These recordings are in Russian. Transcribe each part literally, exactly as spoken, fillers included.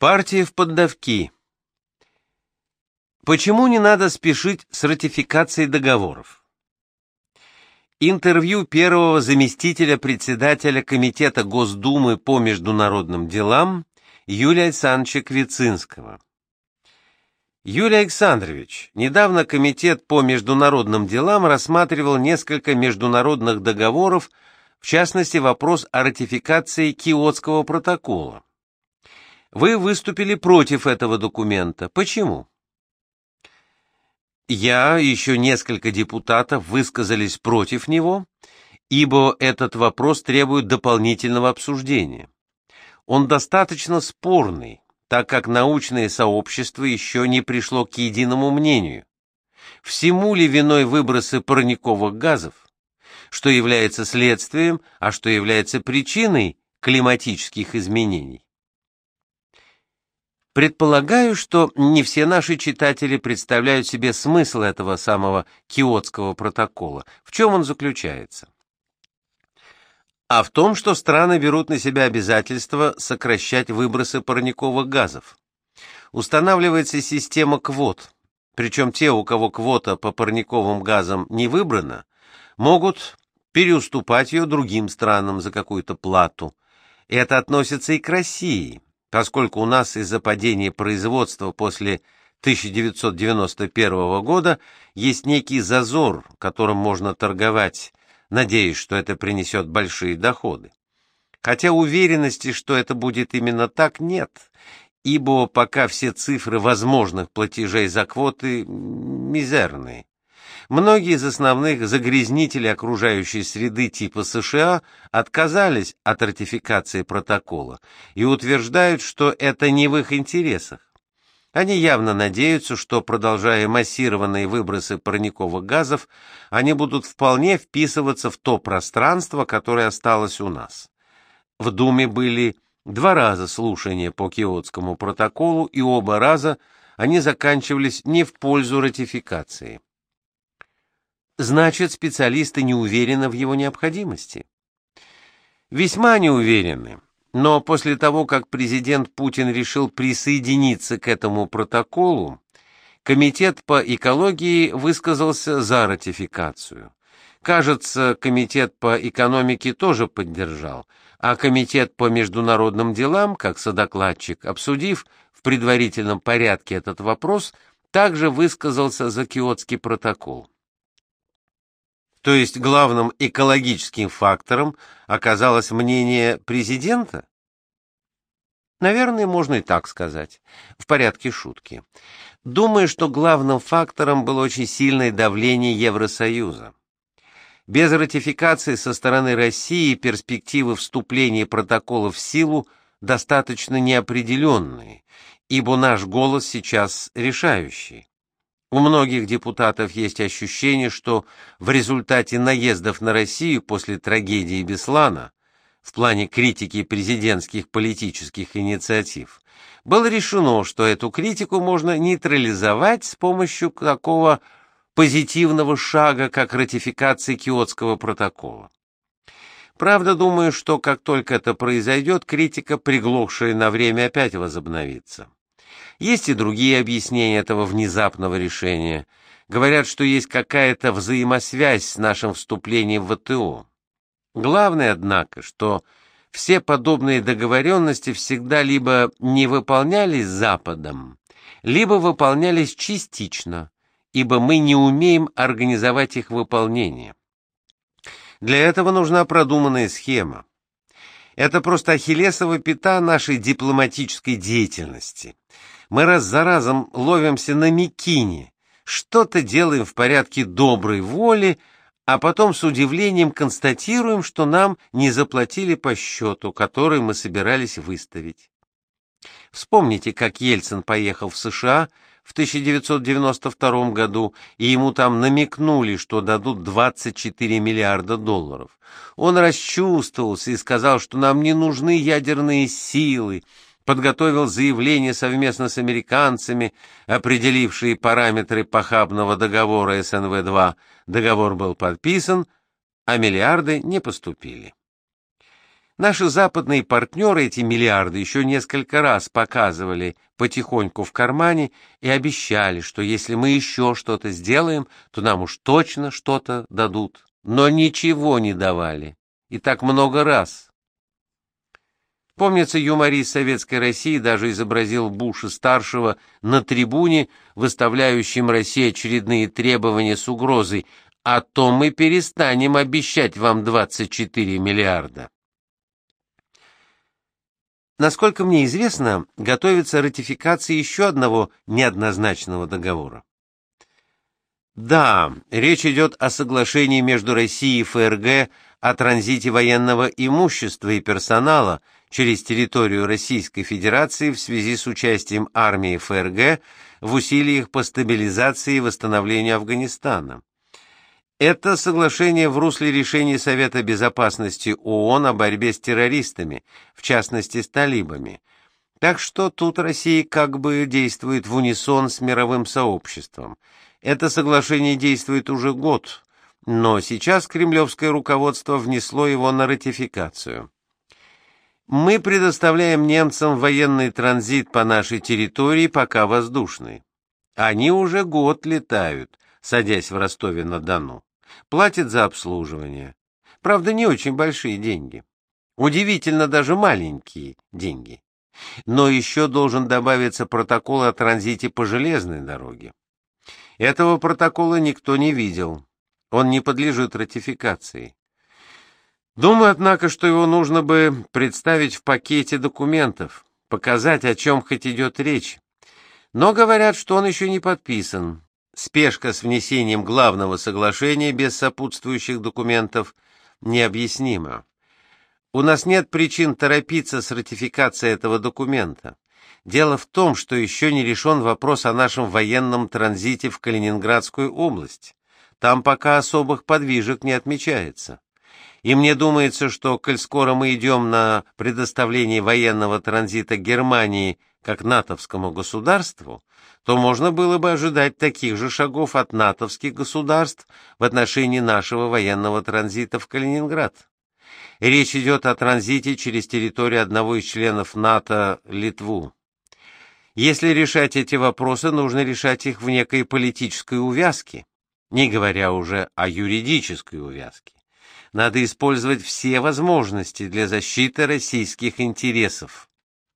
Партия в поддавки. Почему не надо спешить с ратификацией договоров? Интервью первого заместителя председателя Комитета Госдумы по международным делам Юлия Александровича Квицинского. Юлий Александрович, недавно Комитет по международным делам рассматривал несколько международных договоров, в частности вопрос о ратификации Киотского протокола. Вы выступили против этого документа. Почему? Я и еще несколько депутатов высказались против него, ибо этот вопрос требует дополнительного обсуждения. Он достаточно спорный, так как научное сообщество еще не пришло к единому мнению. Всему ли виной выбросы парниковых газов, что является следствием, а что является причиной климатических изменений? Предполагаю, что не все наши читатели представляют себе смысл этого самого Киотского протокола. В чем он заключается? А в том, что страны берут на себя обязательство сокращать выбросы парниковых газов. Устанавливается система квот, причем те, у кого квота по парниковым газам не выбрана, могут переуступать ее другим странам за какую-то плату. Это относится и к России, поскольку у нас из-за падения производства после тысяча девятьсот девяносто первого года есть некий зазор, которым можно торговать, надеясь, что это принесет большие доходы. Хотя уверенности, что это будет именно так, нет, ибо пока все цифры возможных платежей за квоты мизерные. Многие из основных загрязнителей окружающей среды типа США отказались от ратификации протокола и утверждают, что это не в их интересах. Они явно надеются, что, продолжая массированные выбросы парниковых газов, они будут вполне вписываться в то пространство, которое осталось у нас. В Думе были два раза слушания по Киотскому протоколу, и оба раза они заканчивались не в пользу ратификации. Значит, специалисты не уверены в его необходимости? Весьма не уверены, но после того, как президент Путин решил присоединиться к этому протоколу, Комитет по экологии высказался за ратификацию. Кажется, Комитет по экономике тоже поддержал, а Комитет по международным делам, как содокладчик, обсудив в предварительном порядке этот вопрос, также высказался за Киотский протокол. То есть главным экологическим фактором оказалось мнение президента? Наверное, можно и так сказать, в порядке шутки. Думаю, что главным фактором было очень сильное давление Евросоюза. Без ратификации со стороны России перспективы вступления протокола в силу достаточно неопределенные, ибо наш голос сейчас решающий. У многих депутатов есть ощущение, что в результате наездов на Россию после трагедии Беслана, в плане критики президентских политических инициатив, было решено, что эту критику можно нейтрализовать с помощью такого позитивного шага, как ратификация Киотского протокола. Правда, думаю, что как только это произойдет, критика, приглохшая на время, опять возобновится. Есть и другие объяснения этого внезапного решения. Говорят, что есть какая-то взаимосвязь с нашим вступлением в ВТО. Главное, однако, что все подобные договоренности всегда либо не выполнялись Западом, либо выполнялись частично, ибо мы не умеем организовать их выполнение. Для этого нужна продуманная схема. Это просто ахиллесова пята нашей дипломатической деятельности. Мы раз за разом ловимся на мякине, что-то делаем в порядке доброй воли, а потом с удивлением констатируем, что нам не заплатили по счету, который мы собирались выставить. Вспомните, как Ельцин поехал в США в тысяча девятьсот девяносто втором году, и ему там намекнули, что дадут двадцать четыре миллиарда долларов. Он расчувствовался и сказал, что нам не нужны ядерные силы, подготовил заявление совместно с американцами, определившие параметры похабного договора эс эн вэ два. Договор был подписан, а миллиарды не поступили. Наши западные партнеры эти миллиарды еще несколько раз показывали потихоньку в кармане и обещали, что если мы еще что-то сделаем, то нам уж точно что-то дадут. Но ничего не давали. И так много раз. Помнится, юморист Советской России даже изобразил Буша-старшего на трибуне, выставляющим России очередные требования с угрозой: «А то мы перестанем обещать вам двадцать четыре миллиарда». Насколько мне известно, готовится ратификация еще одного неоднозначного договора. Да, речь идет о соглашении между Россией и ФРГ о транзите военного имущества и персонала через территорию Российской Федерации в связи с участием армии ФРГ в усилиях по стабилизации и восстановлению Афганистана. Это соглашение в русле решений Совета Безопасности ООН о борьбе с террористами, в частности с талибами. Так что тут Россия как бы действует в унисон с мировым сообществом. Это соглашение действует уже год, но сейчас кремлевское руководство внесло его на ратификацию. Мы предоставляем немцам военный транзит по нашей территории, пока воздушный. Они уже год летают, садясь в Ростове-на-Дону. Платят за обслуживание. Правда, не очень большие деньги. Удивительно, даже маленькие деньги. Но еще должен добавиться протокол о транзите по железной дороге. Этого протокола никто не видел. Он не подлежит ратификации. Думаю, однако, что его нужно бы представить в пакете документов, показать, о чем хоть идет речь. Но говорят, что он еще не подписан. Спешка с внесением главного соглашения без сопутствующих документов необъяснима. У нас нет причин торопиться с ратификацией этого документа. Дело в том, что еще не решен вопрос о нашем военном транзите в Калининградскую область. Там пока особых подвижек не отмечается. И мне думается, что, коль скоро мы идем на предоставление военного транзита Германии как натовскому государству, то можно было бы ожидать таких же шагов от натовских государств в отношении нашего военного транзита в Калининград. Речь идет о транзите через территорию одного из членов НАТО, Литву. Если решать эти вопросы, нужно решать их в некой политической увязке, не говоря уже о юридической увязке. Надо использовать все возможности для защиты российских интересов.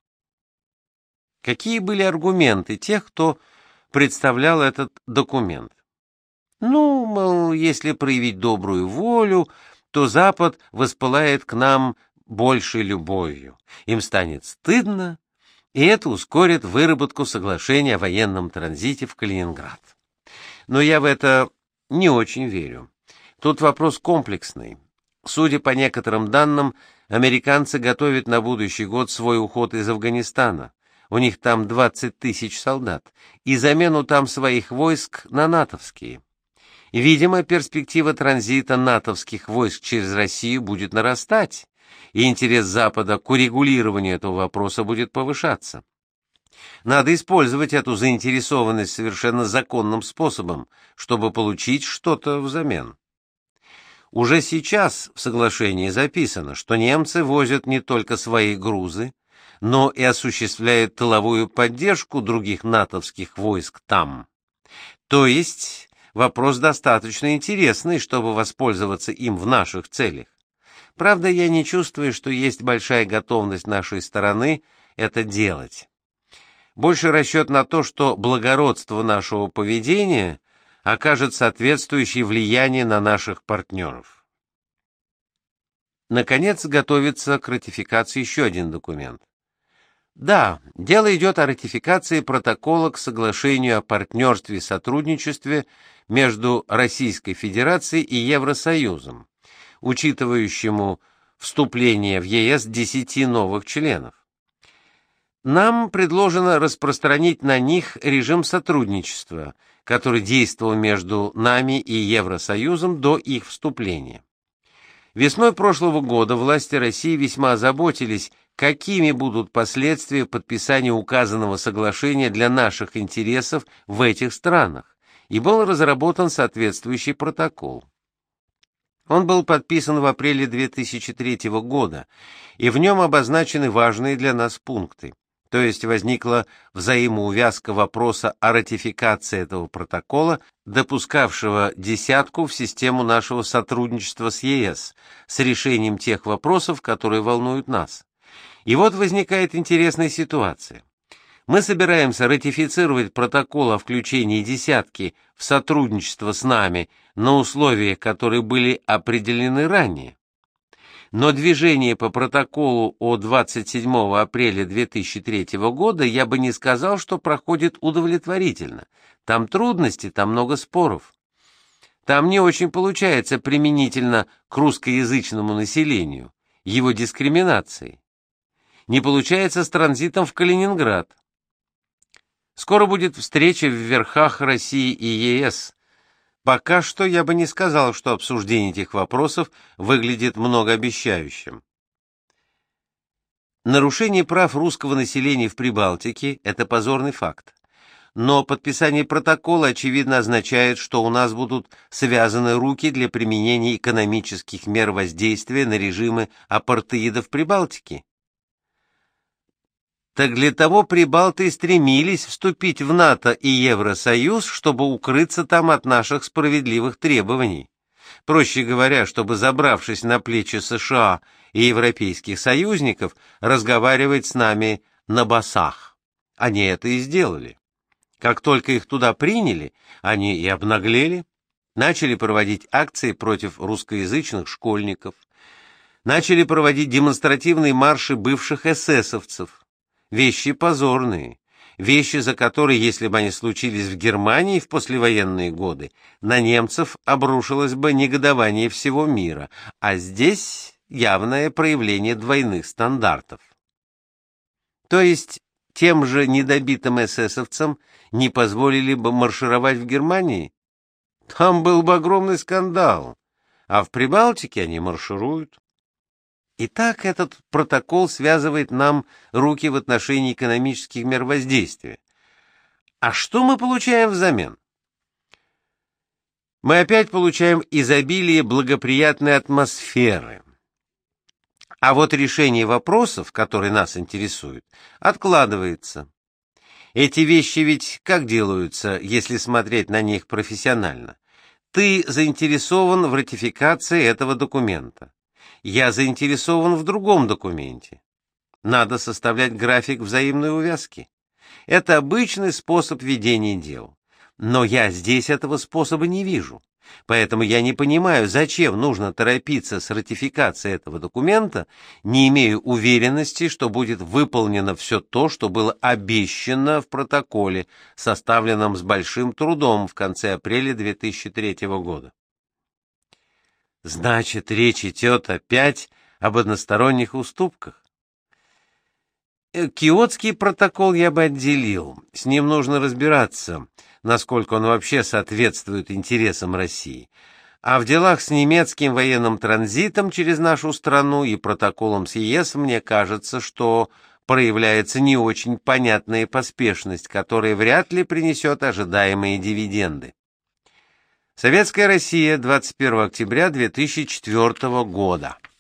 Какие были аргументы тех, кто представлял этот документ? Ну, мол, если проявить добрую волю, то Запад воспылает к нам большей любовью. Им станет стыдно, и это ускорит выработку соглашения о военном транзите в Калининград. Но я в это не очень верю. Тут вопрос комплексный. Судя по некоторым данным, американцы готовят на будущий год свой уход из Афганистана. У них там двадцать тысяч солдат, и замену там своих войск на натовские. И, видимо, перспектива транзита натовских войск через Россию будет нарастать, и интерес Запада к урегулированию этого вопроса будет повышаться. Надо использовать эту заинтересованность совершенно законным способом, чтобы получить что-то взамен. Уже сейчас в соглашении записано, что немцы возят не только свои грузы, но и осуществляют тыловую поддержку других натовских войск там. То есть вопрос достаточно интересный, чтобы воспользоваться им в наших целях. Правда, я не чувствую, что есть большая готовность нашей стороны это делать. Больше расчет на то, что благородство нашего поведения окажет соответствующее влияние на наших партнеров. Наконец, готовится к ратификации еще один документ. Да, дело идет о ратификации протокола к соглашению о партнерстве и сотрудничестве между Российской Федерацией и Евросоюзом, учитывающему вступление в ЕС десяти новых членов. Нам предложено распространить на них режим сотрудничества, который действовал между нами и Евросоюзом до их вступления. Весной прошлого года власти России весьма озаботились, какими будут последствия подписания указанного соглашения для наших интересов в этих странах, и был разработан соответствующий протокол. Он был подписан в апреле две тысячи третьего года, и в нем обозначены важные для нас пункты. То есть возникла взаимоувязка вопроса о ратификации этого протокола, допускавшего десятку в систему нашего сотрудничества с ЕС, с решением тех вопросов, которые волнуют нас. И вот возникает интересная ситуация. Мы собираемся ратифицировать протокол о включении десятки в сотрудничество с нами на условиях, которые были определены ранее. Но движение по протоколу от двадцать седьмого апреля две тысячи третьего года я бы не сказал, что проходит удовлетворительно. Там трудности, там много споров. Там не очень получается применительно к русскоязычному населению, его дискриминации. Не получается с транзитом в Калининград. Скоро будет встреча в верхах России и ЕС. Пока что я бы не сказал, что обсуждение этих вопросов выглядит многообещающим. Нарушение прав русского населения в Прибалтике – это позорный факт. Но подписание протокола, очевидно, означает, что у нас будут связаны руки для применения экономических мер воздействия на режимы апартеида в Прибалтике. Так для того прибалты и стремились вступить в НАТО и Евросоюз, чтобы укрыться там от наших справедливых требований. Проще говоря, чтобы, забравшись на плечи США и европейских союзников, разговаривать с нами на басах. Они это и сделали. Как только их туда приняли, они и обнаглели, начали проводить акции против русскоязычных школьников, начали проводить демонстративные марши бывших эсэсовцев. Вещи позорные, вещи, за которые, если бы они случились в Германии в послевоенные годы, на немцев обрушилось бы негодование всего мира, а здесь явное проявление двойных стандартов. То есть тем же недобитым эсэсовцам не позволили бы маршировать в Германии? Там был бы огромный скандал, а в Прибалтике они маршируют. Итак, этот протокол связывает нам руки в отношении экономических мер воздействия. А что мы получаем взамен? Мы опять получаем изобилие благоприятной атмосферы. А вот решение вопросов, которые нас интересуют, откладывается. Эти вещи ведь как делаются, если смотреть на них профессионально? Ты заинтересован в ратификации этого документа. Я заинтересован в другом документе. Надо составлять график взаимной увязки. Это обычный способ ведения дел. Но я здесь этого способа не вижу. Поэтому я не понимаю, зачем нужно торопиться с ратификацией этого документа, не имея уверенности, что будет выполнено все то, что было обещано в протоколе, составленном с большим трудом в конце апреля две тысячи третьего года. Значит, речь идет опять об односторонних уступках. Киотский протокол я бы отделил. С ним нужно разбираться, насколько он вообще соответствует интересам России. А в делах с немецким военным транзитом через нашу страну и протоколом с ЕС, мне кажется, что проявляется не очень понятная поспешность, которая вряд ли принесет ожидаемые дивиденды. Советская Россия, двадцать первого октября две тысячи четвёртого года.